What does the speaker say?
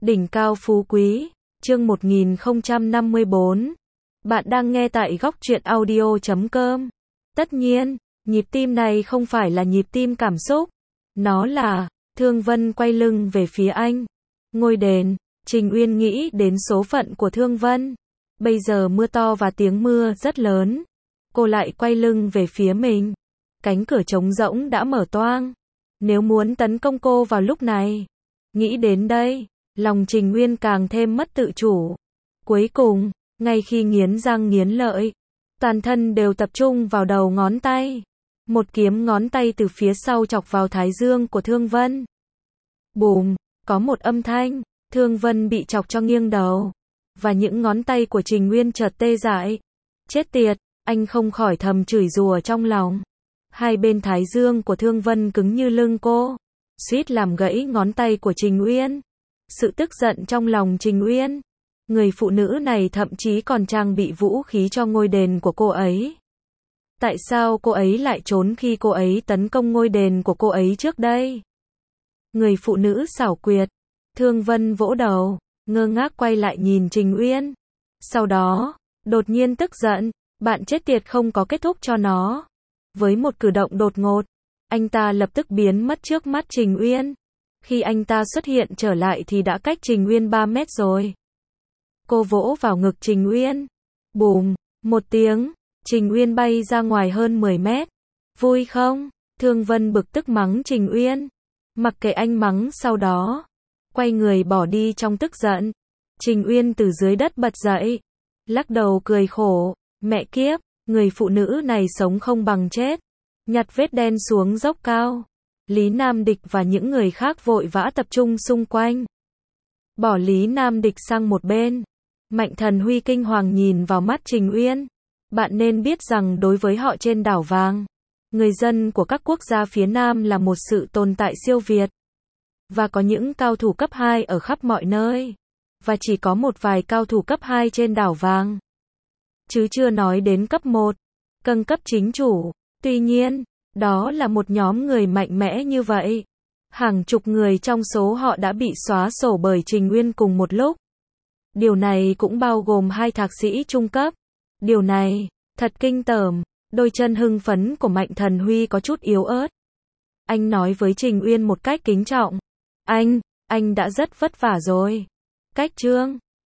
Đỉnh cao phú quý, chương 1054. Bạn đang nghe tại góc truyện audio.com. Tất nhiên, nhịp tim này không phải là nhịp tim cảm xúc. Nó là, Thương Vân quay lưng về phía anh. Ngôi đền, Trình Uyên nghĩ đến số phận của Thương Vân. Bây giờ mưa to và tiếng mưa rất lớn. Cô lại quay lưng về phía mình. Cánh cửa trống rỗng đã mở toang. Nếu muốn tấn công cô vào lúc này. Nghĩ đến đây, lòng Trình Uyên càng thêm mất tự chủ. Cuối cùng, ngay khi nghiến răng nghiến lợi, toàn thân đều tập trung vào đầu ngón tay. Một kiếm ngón tay từ phía sau chọc vào thái dương của Thương Vân. Bùm, có một âm thanh, Thương Vân bị chọc cho nghiêng đầu. Và những ngón tay của Trình Uyên chợt tê dại. Chết tiệt, anh không khỏi thầm chửi rủa trong lòng. Hai bên thái dương của Thương Vân cứng như lưng cô. Suýt làm gãy ngón tay của Trình Uyên. Sự tức giận trong lòng Trình Uyên. Người phụ nữ này thậm chí còn trang bị vũ khí cho ngôi đền của cô ấy. Tại sao cô ấy lại trốn khi cô ấy tấn công ngôi đền của cô ấy trước đây? Người phụ nữ xảo quyệt. Thương Vân vỗ đầu, ngơ ngác quay lại nhìn Trình Uyên. Sau đó, đột nhiên tức giận, bạn chết tiệt không có kết thúc cho nó. Với một cử động đột ngột, anh ta lập tức biến mất trước mắt Trình Uyên. Khi anh ta xuất hiện trở lại thì đã cách Trình Uyên 3 mét rồi. Cô vỗ vào ngực Trình Uyên. Bùm, một tiếng, Trình Uyên bay ra ngoài hơn 10 mét. Vui không? Thương Vân bực tức mắng Trình Uyên. Mặc kệ anh mắng sau đó. Quay người bỏ đi trong tức giận. Trình Uyên từ dưới đất bật dậy. Lắc đầu cười khổ. Mẹ kiếp, người phụ nữ này sống không bằng chết. Nhặt vết đen xuống dốc cao. Lý Nam Địch và những người khác vội vã tập trung xung quanh. Bỏ Lý Nam Địch sang một bên. Mạnh Thần Huy kinh hoàng nhìn vào mắt Trình Uyên. Bạn nên biết rằng đối với họ trên đảo vàng, người dân của các quốc gia phía Nam là một sự tồn tại siêu việt. Và có những cao thủ cấp 2 ở khắp mọi nơi. Và chỉ có một vài cao thủ cấp 2 trên đảo vàng. Chứ chưa nói đến cấp 1, câng cấp chính chủ. Tuy nhiên, đó là một nhóm người mạnh mẽ như vậy. Hàng chục người trong số họ đã bị xóa sổ bởi Trình Uyên cùng một lúc. Điều này cũng bao gồm 2 thạc sĩ trung cấp. Điều này, thật kinh tởm. Đôi chân hưng phấn của Mạnh Thần Huy có chút yếu ớt. Anh nói với Trình Uyên một cách kính trọng. Anh đã rất vất vả rồi. Cách chương